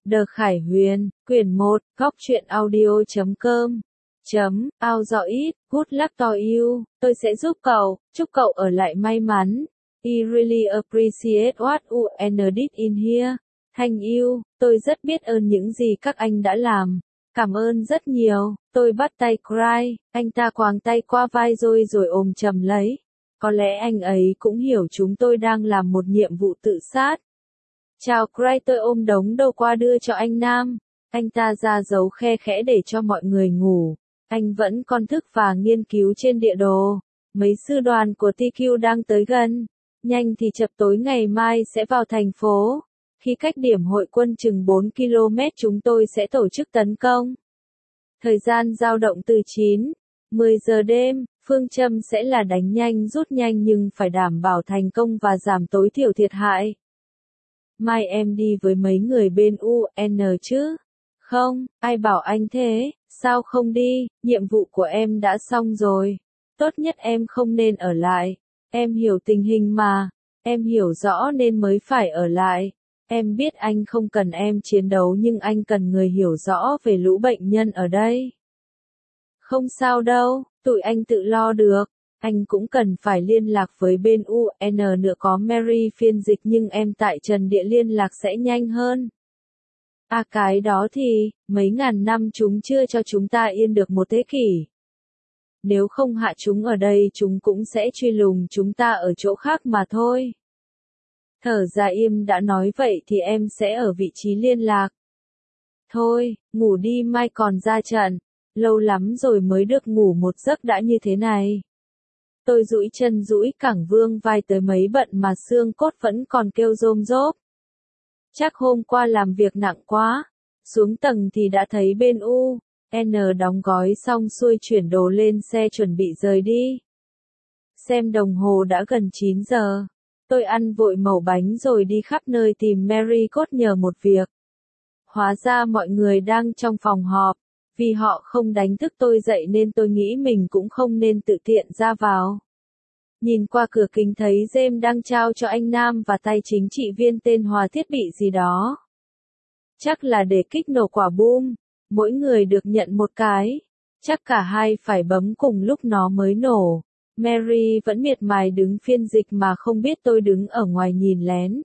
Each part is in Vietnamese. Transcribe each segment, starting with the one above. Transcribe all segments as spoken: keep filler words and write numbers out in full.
The Khải Huyền, quyển một, góc truyện audio chấm com. Chấm, ao dọ ít, good luck to you, tôi sẽ giúp cậu, chúc cậu ở lại may mắn. I really appreciate what you and did in here. Thank you, tôi rất biết ơn những gì các anh đã làm. Cảm ơn rất nhiều, tôi bắt tay Cry, anh ta quàng tay qua vai rồi rồi ôm chầm lấy. Có lẽ anh ấy cũng hiểu chúng tôi đang làm một nhiệm vụ tự sát. Chào Cry, tôi ôm đống đồ qua đưa cho anh Nam. Anh ta ra dấu khe khẽ để cho mọi người ngủ. Anh vẫn còn thức và nghiên cứu trên địa đồ. Mấy sư đoàn của tê quy đang tới gần. Nhanh thì chập tối ngày mai sẽ vào thành phố. Khi cách điểm hội quân chừng bốn ki lô mét chúng tôi sẽ tổ chức tấn công. Thời gian dao động từ chín, mười giờ đêm, phương châm sẽ là đánh nhanh rút nhanh nhưng phải đảm bảo thành công và giảm tối thiểu thiệt hại. Mai em đi với mấy người bên u en chứ? Không, ai bảo anh thế, sao không đi, nhiệm vụ của em đã xong rồi. Tốt nhất em không nên ở lại. Em hiểu tình hình mà, em hiểu rõ nên mới phải ở lại. Em biết anh không cần em chiến đấu nhưng anh cần người hiểu rõ về lũ bệnh nhân ở đây. Không sao đâu, tụi anh tự lo được. Anh cũng cần phải liên lạc với bên u en nữa, có Mary phiên dịch nhưng em tại trần địa liên lạc sẽ nhanh hơn. À cái đó thì, mấy ngàn năm chúng chưa cho chúng ta yên được một thế kỷ. Nếu không hạ chúng ở đây chúng cũng sẽ truy lùng chúng ta ở chỗ khác mà thôi. Thở ra im đã nói vậy thì em sẽ ở vị trí liên lạc. Thôi, ngủ đi mai còn ra trận. Lâu lắm rồi mới được ngủ một giấc đã như thế này. Tôi duỗi chân duỗi cẳng vương vai tới mấy bận mà xương cốt vẫn còn kêu rôm rốp. Chắc hôm qua làm việc nặng quá. Xuống tầng thì đã thấy bên u en đóng gói xong xuôi chuyển đồ lên xe chuẩn bị rời đi. Xem đồng hồ đã gần chín giờ. Tôi ăn vội mẩu bánh rồi đi khắp nơi tìm Mary cốt nhờ một việc. Hóa ra mọi người đang trong phòng họp. Vì họ không đánh thức tôi dậy nên tôi nghĩ mình cũng không nên tự tiện ra vào. Nhìn qua cửa kính thấy James đang trao cho anh Nam và tay chính trị viên tên Hòa thiết bị gì đó. Chắc là để kích nổ quả boom. Mỗi người được nhận một cái. Chắc cả hai phải bấm cùng lúc nó mới nổ. Mary vẫn miệt mài đứng phiên dịch mà không biết tôi đứng ở ngoài nhìn lén.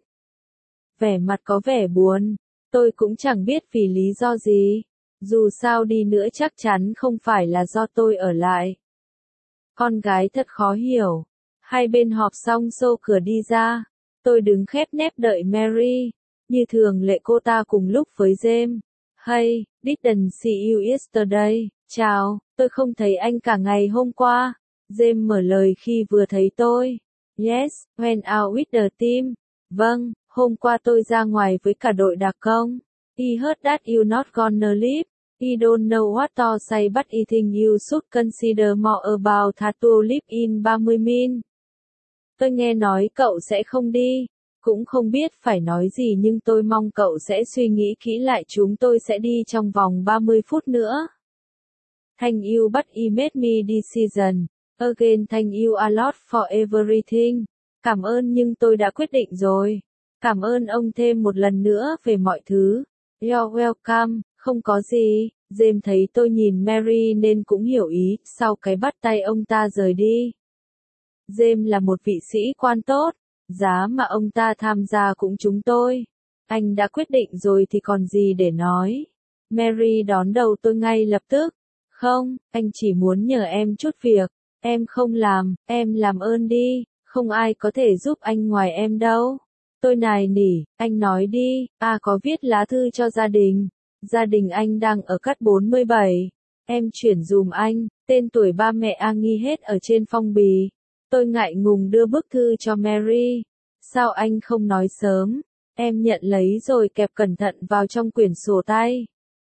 Vẻ mặt có vẻ buồn. Tôi cũng chẳng biết vì lý do gì. Dù sao đi nữa chắc chắn không phải là do tôi ở lại. Con gái thật khó hiểu. Hai bên họp xong xô cửa đi ra. Tôi đứng khép nép đợi Mary. Như thường lệ cô ta cùng lúc với James. Hey, didn't see you yesterday. Chào, tôi không thấy anh cả ngày hôm qua. James mở lời khi vừa thấy tôi. Yes, went out with the team. Vâng, hôm qua tôi ra ngoài với cả đội đặc công. I heard that you not gonna leave. I don't know what to say but I think you should consider more about how to live in ba mươi min. Tôi nghe nói cậu sẽ không đi. Cũng không biết phải nói gì nhưng tôi mong cậu sẽ suy nghĩ kỹ lại, chúng tôi sẽ đi trong vòng ba mươi phút nữa. Thank you but I made me decision. Again thank you a lot for everything. Cảm ơn nhưng tôi đã quyết định rồi. Cảm ơn ông thêm một lần nữa về mọi thứ. You're welcome, không có gì. James thấy tôi nhìn Mary nên cũng hiểu ý, sau cái bắt tay ông ta rời đi. James là một vị sĩ quan tốt, giá mà ông ta tham gia cũng chúng tôi. Anh đã quyết định rồi thì còn gì để nói. Mary đón đầu tôi ngay lập tức. Không, anh chỉ muốn nhờ em chút việc. Em không làm, em làm ơn đi, không ai có thể giúp anh ngoài em đâu. Tôi nài nỉ, anh nói đi, à có viết lá thư cho gia đình. Gia đình anh đang ở cắt bốn mươi bảy. Em chuyển dùm anh, tên tuổi ba mẹ A ghi hết ở trên phong bì. Tôi ngại ngùng đưa bức thư cho Mary. Sao anh không nói sớm? Em nhận lấy rồi kẹp cẩn thận vào trong quyển sổ tay.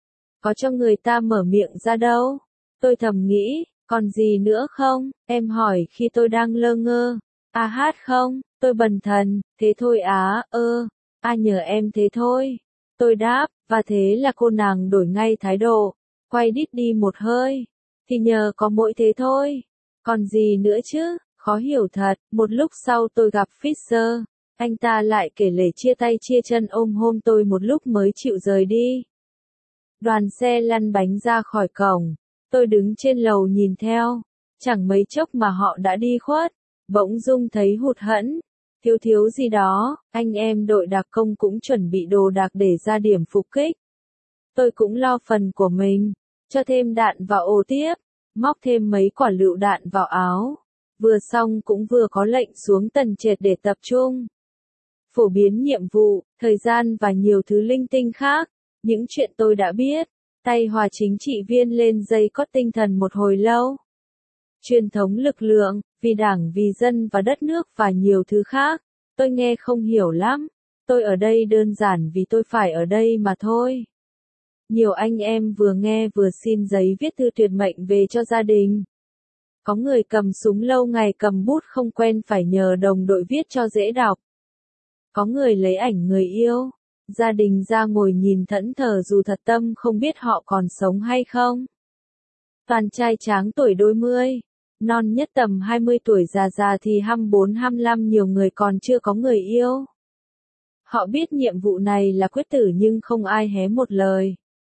Có cho người ta mở miệng ra đâu. Tôi thầm nghĩ, còn gì nữa không? Em hỏi khi tôi đang lơ ngơ. À hát không? Tôi bần thần, thế thôi á, ơ, à nhờ em thế thôi. Tôi đáp, và thế là cô nàng đổi ngay thái độ, quay đít đi một hơi. Thì nhờ có mỗi thế thôi. Còn gì nữa chứ, khó hiểu thật. Một lúc sau tôi gặp Fisher. Anh ta lại kể lể chia tay chia chân ôm hôn tôi một lúc mới chịu rời đi. Đoàn xe lăn bánh ra khỏi cổng. Tôi đứng trên lầu nhìn theo. Chẳng mấy chốc mà họ đã đi khuất. Bỗng dưng thấy hụt hẫng. Thiếu thiếu gì đó, anh em đội đặc công cũng chuẩn bị đồ đạc để ra điểm phục kích. Tôi cũng lo phần của mình. Cho thêm đạn vào ổ tiếp. Móc thêm mấy quả lựu đạn vào áo. Vừa xong cũng vừa có lệnh xuống tầng trệt để tập trung. Phổ biến nhiệm vụ, thời gian và nhiều thứ linh tinh khác. Những chuyện tôi đã biết. Tay hòa chính trị viên lên dây cót tinh thần một hồi lâu. Truyền thống lực lượng, vì đảng vì dân và đất nước và nhiều thứ khác. Tôi nghe không hiểu lắm. Tôi ở đây đơn giản vì tôi phải ở đây mà thôi. Nhiều anh em vừa nghe vừa xin giấy viết thư tuyệt mệnh về cho gia đình. Có người cầm súng lâu ngày cầm bút không quen phải nhờ đồng đội viết cho dễ đọc. Có người lấy ảnh người yêu. Gia đình ra ngồi nhìn thẫn thờ dù thật tâm không biết họ còn sống hay không. Toàn trai tráng tuổi đôi mươi. Non nhất tầm hai mươi tuổi, già già thì hai mươi bốn hai mươi lăm, nhiều người còn chưa có người yêu. Họ biết nhiệm vụ này là quyết tử nhưng không ai hé một lời.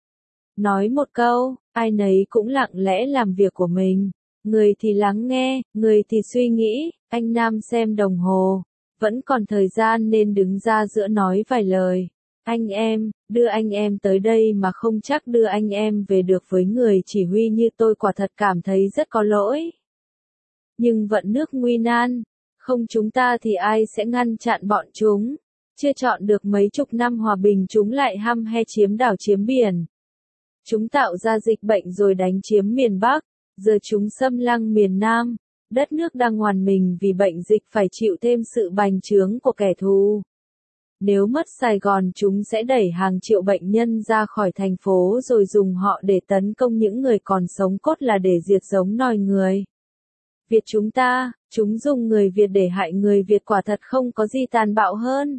Nói một câu, ai nấy cũng lặng lẽ làm việc của mình. Người thì lắng nghe, người thì suy nghĩ. Anh Nam xem đồng hồ. Vẫn còn thời gian nên đứng ra giữa nói vài lời. Anh em, đưa anh em tới đây mà không chắc đưa anh em về được với người chỉ huy như tôi, quả thật cảm thấy rất có lỗi. Nhưng vận nước nguy nan, không chúng ta thì ai sẽ ngăn chặn bọn chúng. Chưa chọn được mấy chục năm hòa bình chúng lại hăm he chiếm đảo chiếm biển. Chúng tạo ra dịch bệnh rồi đánh chiếm miền Bắc, giờ chúng xâm lăng miền Nam. Đất nước đang oàn mình vì bệnh dịch phải chịu thêm sự bành trướng của kẻ thù. Nếu mất Sài Gòn chúng sẽ đẩy hàng triệu bệnh nhân ra khỏi thành phố rồi dùng họ để tấn công những người còn sống, cốt là để diệt giống nòi người Việt chúng ta. Chúng dùng người Việt để hại người Việt, quả thật không có gì tàn bạo hơn.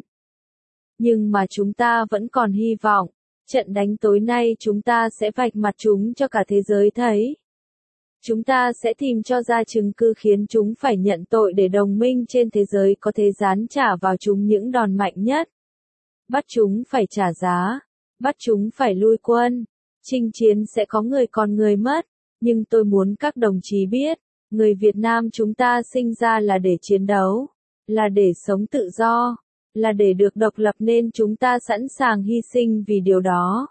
Nhưng mà chúng ta vẫn còn hy vọng. Trận đánh tối nay chúng ta sẽ vạch mặt chúng cho cả thế giới thấy. Chúng ta sẽ tìm cho ra chứng cứ khiến chúng phải nhận tội để đồng minh trên thế giới có thể giáng trả vào chúng những đòn mạnh nhất. Bắt chúng phải trả giá. Bắt chúng phải lui quân. Chinh chiến sẽ có người còn người mất. Nhưng tôi muốn các đồng chí biết, người Việt Nam chúng ta sinh ra là để chiến đấu. Là để sống tự do. Là để được độc lập nên chúng ta sẵn sàng hy sinh vì điều đó.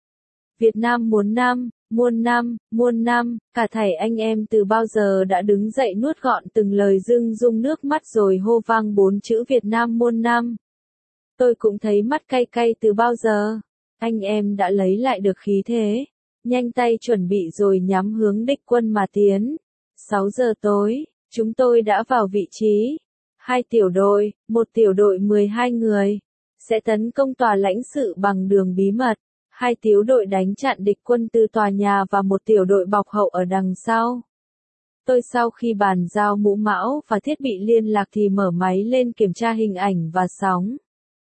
Việt Nam muốn năm, muôn năm, muôn năm, cả thảy anh em từ bao giờ đã đứng dậy nuốt gọn từng lời dưng rung nước mắt rồi hô vang bốn chữ Việt Nam muôn năm. Tôi cũng thấy mắt cay cay từ bao giờ. Anh em đã lấy lại được khí thế. Nhanh tay chuẩn bị rồi nhắm hướng địch quân mà tiến. sáu giờ tối, chúng tôi đã vào vị trí. Hai tiểu đội, một tiểu đội mười hai người, sẽ tấn công tòa lãnh sự bằng đường bí mật. Hai tiểu đội đánh chặn địch quân từ tòa nhà và một tiểu đội bọc hậu ở đằng sau. Tôi sau khi bàn giao mũ mão và thiết bị liên lạc thì mở máy lên kiểm tra hình ảnh và sóng.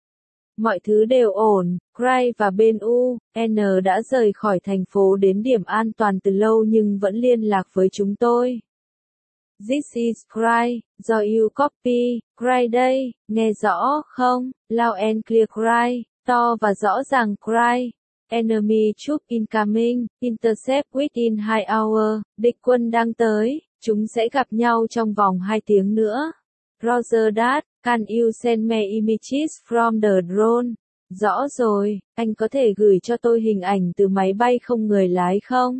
Mọi thứ đều ổn, Cray và bên u en đã rời khỏi thành phố đến điểm an toàn từ lâu nhưng vẫn liên lạc với chúng tôi. This is Cray, do you copy, Cray đây, nghe rõ không? Loud and clear Cray, to và rõ ràng Cray. Enemy troop incoming, intercept within hai hour, địch quân đang tới, chúng sẽ gặp nhau trong vòng hai tiếng nữa. Roger that, can you send me images from the drone? Rõ rồi, anh có thể gửi cho tôi hình ảnh từ máy bay không người lái không?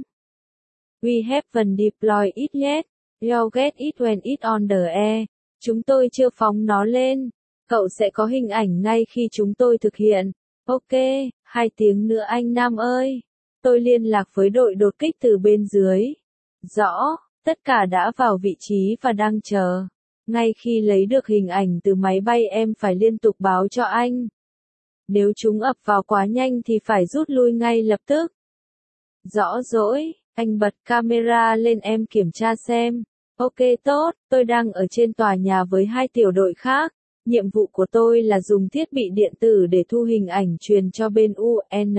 We haven't deployed it yet. You'll get it when it's on the air. Chúng tôi chưa phóng nó lên. Cậu sẽ có hình ảnh ngay khi chúng tôi thực hiện. Ok, hai tiếng nữa anh Nam ơi. Tôi liên lạc với đội đột kích từ bên dưới. Rõ, tất cả đã vào vị trí và đang chờ. Ngay khi lấy được hình ảnh từ máy bay em phải liên tục báo cho anh. Nếu chúng ập vào quá nhanh thì phải rút lui ngay lập tức. Rõ rỗi, anh bật camera lên em kiểm tra xem. Ok tốt, tôi đang ở trên tòa nhà với hai tiểu đội khác. Nhiệm vụ của tôi là dùng thiết bị điện tử để thu hình ảnh truyền cho bên u en.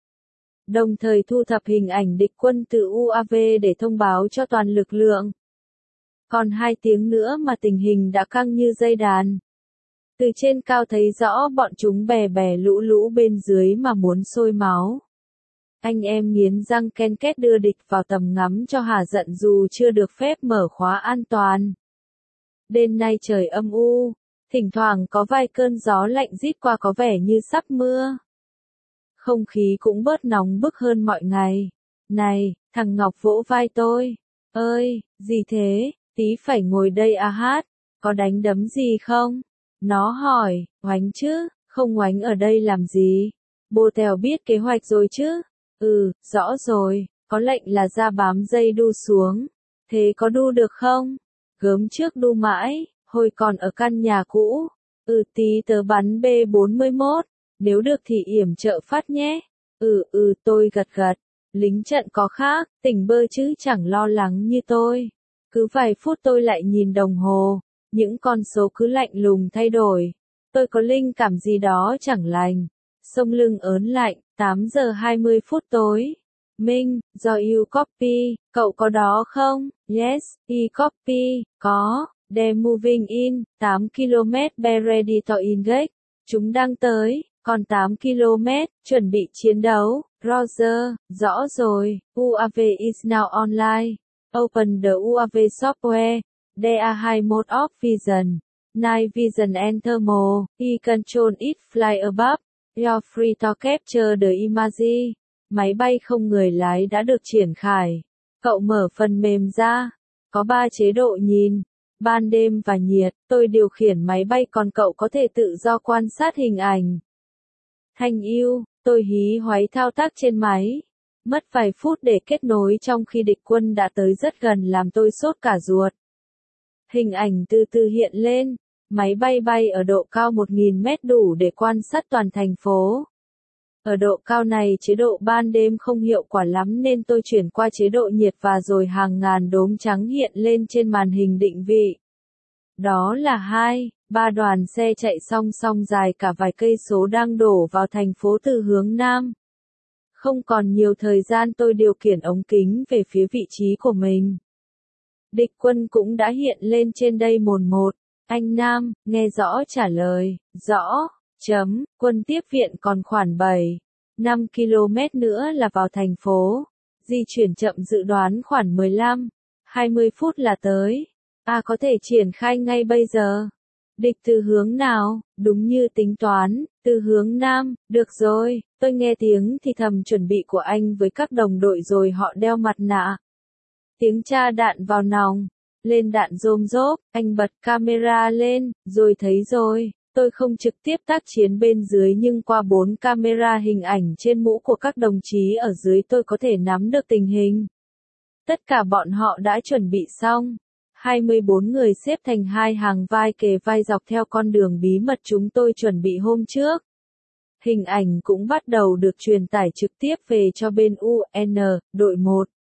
Đồng thời thu thập hình ảnh địch quân từ u a vê để thông báo cho toàn lực lượng. Còn hai tiếng nữa mà tình hình đã căng như dây đàn. Từ trên cao thấy rõ bọn chúng bè bè lũ lũ bên dưới mà muốn sôi máu. Anh em nghiến răng ken két đưa địch vào tầm ngắm cho hả giận dù chưa được phép mở khóa an toàn. Đêm nay trời âm u, thỉnh thoảng có vài cơn gió lạnh rít qua có vẻ như sắp mưa. Không khí cũng bớt nóng bức hơn mọi ngày. Này, thằng Ngọc vỗ vai tôi. Ơi, gì thế, tí phải ngồi đây à hát, có đánh đấm gì không? Nó hỏi, oánh chứ, không oánh ở đây làm gì? Bồ Tèo biết kế hoạch rồi chứ? Ừ, rõ rồi, có lệnh là ra bám dây đu xuống. Thế có đu được không? Gớm trước đu mãi, hồi còn ở căn nhà cũ. Ừ tí tớ bắn B bốn mươi mốt, nếu được thì yểm trợ phát nhé. Ừ ừ tôi gật gật, lính trận có khác, tỉnh bơ chứ chẳng lo lắng như tôi. Cứ vài phút tôi lại nhìn đồng hồ, những con số cứ lạnh lùng thay đổi. Tôi có linh cảm gì đó chẳng lành. Sông lưng ớn lạnh, tám giờ hai mươi phút tối. Minh, do you copy, cậu có đó không? Yes, e copy, có. They're moving in, tám ki lô mét be ready to engage. Chúng đang tới, còn tám ki lô mét, chuẩn bị chiến đấu. Roger, rõ rồi, u a vê is now online. Open the u a vê software. There are high mode of vision. Night vision and thermal. E control it fly above. You're free to capture the image. Máy bay không người lái đã được triển khai. Cậu mở phần mềm ra. Có ba chế độ nhìn. Ban đêm và nhiệt, tôi điều khiển máy bay còn cậu có thể tự do quan sát hình ảnh. Thanh yêu, tôi hí hoáy thao tác trên máy. Mất vài phút để kết nối trong khi địch quân đã tới rất gần làm tôi sốt cả ruột. Hình ảnh từ từ hiện lên. Máy bay bay ở độ cao một nghìn mét đủ để quan sát toàn thành phố. Ở độ cao này chế độ ban đêm không hiệu quả lắm nên tôi chuyển qua chế độ nhiệt và rồi hàng ngàn đốm trắng hiện lên trên màn hình định vị. Đó là hai, ba đoàn xe chạy song song dài cả vài cây số đang đổ vào thành phố từ hướng Nam. Không còn nhiều thời gian tôi điều khiển ống kính về phía vị trí của mình. Địch quân cũng đã hiện lên trên đây mồn một. Anh Nam, nghe rõ trả lời, rõ, chấm, quân tiếp viện còn khoảng bảy, năm ki lô mét nữa là vào thành phố. Di chuyển chậm dự đoán khoảng mười lăm, hai mươi phút là tới. À có thể triển khai ngay bây giờ. Địch từ hướng nào? Đúng như tính toán, từ hướng Nam, được rồi, tôi nghe tiếng thì thầm chuẩn bị của anh với các đồng đội rồi họ đeo mặt nạ. Tiếng tra đạn vào nòng. Lên đạn rôm rốp, anh bật camera lên, rồi thấy rồi, tôi không trực tiếp tác chiến bên dưới nhưng qua bốn camera hình ảnh trên mũ của các đồng chí ở dưới tôi có thể nắm được tình hình. Tất cả bọn họ đã chuẩn bị xong. hai mươi bốn người xếp thành hai hàng vai kề vai dọc theo con đường bí mật chúng tôi chuẩn bị hôm trước. Hình ảnh cũng bắt đầu được truyền tải trực tiếp về cho bên u en, đội một.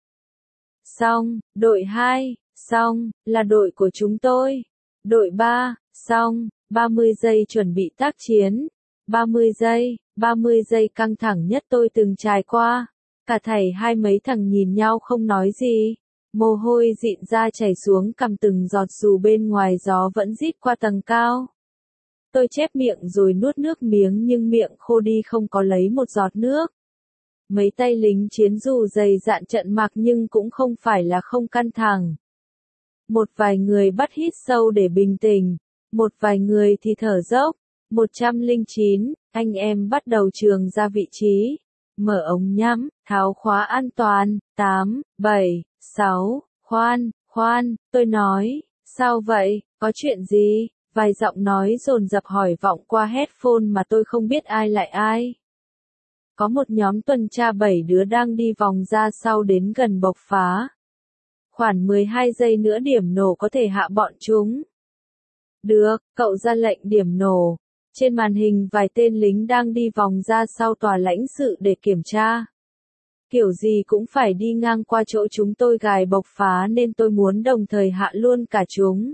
Xong, đội hai. Xong, là đội của chúng tôi. Đội ba, xong, ba mươi giây chuẩn bị tác chiến. ba mươi giây, ba mươi giây căng thẳng nhất tôi từng trải qua. Cả thảy hai mấy thằng nhìn nhau không nói gì. Mồ hôi dịn ra chảy xuống cằm từng giọt dù bên ngoài gió vẫn rít qua tầng cao. Tôi chép miệng rồi nuốt nước miếng nhưng miệng khô đi không có lấy một giọt nước. Mấy tay lính chiến dù dày dạn trận mặc nhưng cũng không phải là không căng thẳng. Một vài người bắt hít sâu để bình tĩnh, một vài người thì thở dốc. một trăm lẻ chín, anh em bắt đầu trường ra vị trí. Mở ống nhắm, tháo khóa an toàn, tám, bảy, sáu, khoan, khoan, tôi nói, sao vậy, có chuyện gì? Vài giọng nói dồn dập hỏi vọng qua headphone mà tôi không biết ai lại ai. Có một nhóm tuần tra bảy đứa đang đi vòng ra sau đến gần bộc phá. Khoảng mười hai giây nữa điểm nổ có thể hạ bọn chúng. Được, cậu ra lệnh điểm nổ. Trên màn hình vài tên lính đang đi vòng ra sau tòa lãnh sự để kiểm tra. Kiểu gì cũng phải đi ngang qua chỗ chúng tôi gài bộc phá nên tôi muốn đồng thời hạ luôn cả chúng.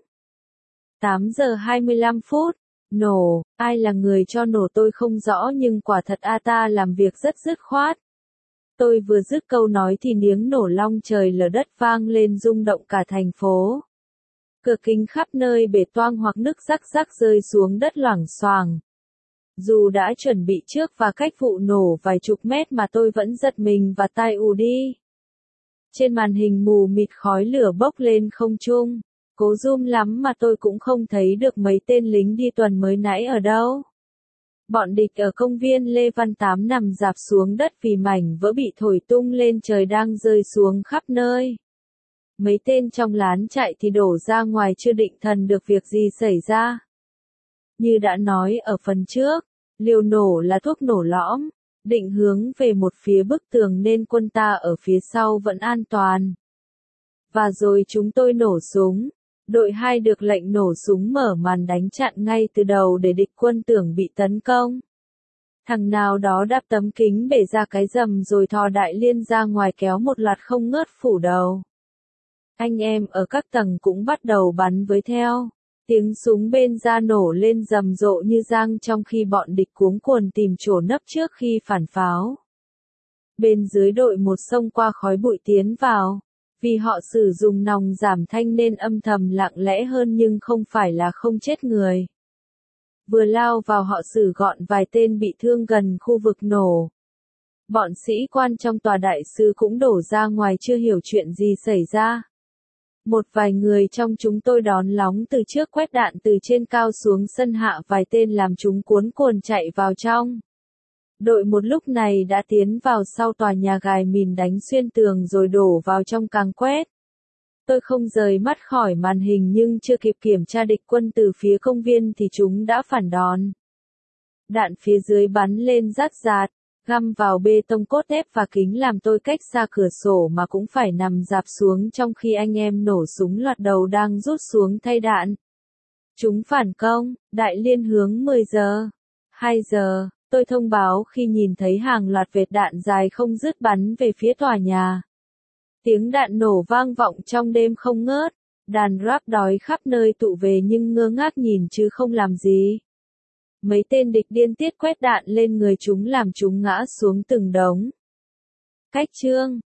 tám giờ hai mươi lăm phút. Nổ, ai là người cho nổ tôi không rõ nhưng quả thật a ta làm việc rất dứt khoát. Tôi vừa dứt câu nói thì tiếng nổ long trời lở đất vang lên rung động cả thành phố. Cửa kính khắp nơi bể toang hoặc nứt rắc rắc rơi xuống đất loảng xoảng. Dù đã chuẩn bị trước và cách vụ nổ vài chục mét mà tôi vẫn giật mình và tai ù đi. Trên màn hình mù mịt khói lửa bốc lên không trung. Cố zoom lắm mà tôi cũng không thấy được mấy tên lính đi tuần mới nãy ở đâu. Bọn địch ở công viên Lê Văn Tám nằm rạp xuống đất vì mảnh vỡ bị thổi tung lên trời đang rơi xuống khắp nơi. Mấy tên trong lán chạy thì đổ ra ngoài chưa định thần được việc gì xảy ra. Như đã nói ở phần trước, liều nổ là thuốc nổ lõm, định hướng về một phía bức tường nên quân ta ở phía sau vẫn an toàn. Và rồi chúng tôi nổ súng. Đội hai được lệnh nổ súng mở màn đánh chặn ngay từ đầu để địch quân tưởng bị tấn công. Thằng nào đó đạp tấm kính bể ra cái rầm rồi thò đại liên ra ngoài kéo một loạt không ngớt phủ đầu. Anh em ở các tầng cũng bắt đầu bắn với theo. Tiếng súng bên ra nổ lên rầm rộ như giang trong khi bọn địch cuống cuồng tìm chỗ nấp trước khi phản pháo. Bên dưới đội một xông qua khói bụi tiến vào. Vì họ sử dụng nòng giảm thanh nên âm thầm lặng lẽ hơn nhưng không phải là không chết người. Vừa lao vào họ xử gọn vài tên bị thương gần khu vực nổ. Bọn sĩ quan trong tòa đại sứ cũng đổ ra ngoài chưa hiểu chuyện gì xảy ra. Một vài người trong chúng tôi đón lóng từ trước quét đạn từ trên cao xuống sân hạ vài tên làm chúng cuốn cuồng chạy vào trong. Đội một lúc này đã tiến vào sau tòa nhà gài mìn đánh xuyên tường rồi đổ vào trong càng quét. Tôi không rời mắt khỏi màn hình nhưng chưa kịp kiểm tra địch quân từ phía công viên thì chúng đã phản đòn. Đạn phía dưới bắn lên rát rát, găm vào bê tông cốt thép và kính làm tôi cách xa cửa sổ mà cũng phải nằm rạp xuống trong khi anh em nổ súng loạt đầu đang rút xuống thay đạn. Chúng phản công, đại liên hướng mười giờ, hai giờ. Tôi thông báo khi nhìn thấy hàng loạt vệt đạn dài không dứt bắn về phía tòa nhà. Tiếng đạn nổ vang vọng trong đêm không ngớt, đàn rap đói khắp nơi tụ về nhưng ngơ ngác nhìn chứ không làm gì. Mấy tên địch điên tiết quét đạn lên người chúng làm chúng ngã xuống từng đống. Cách chương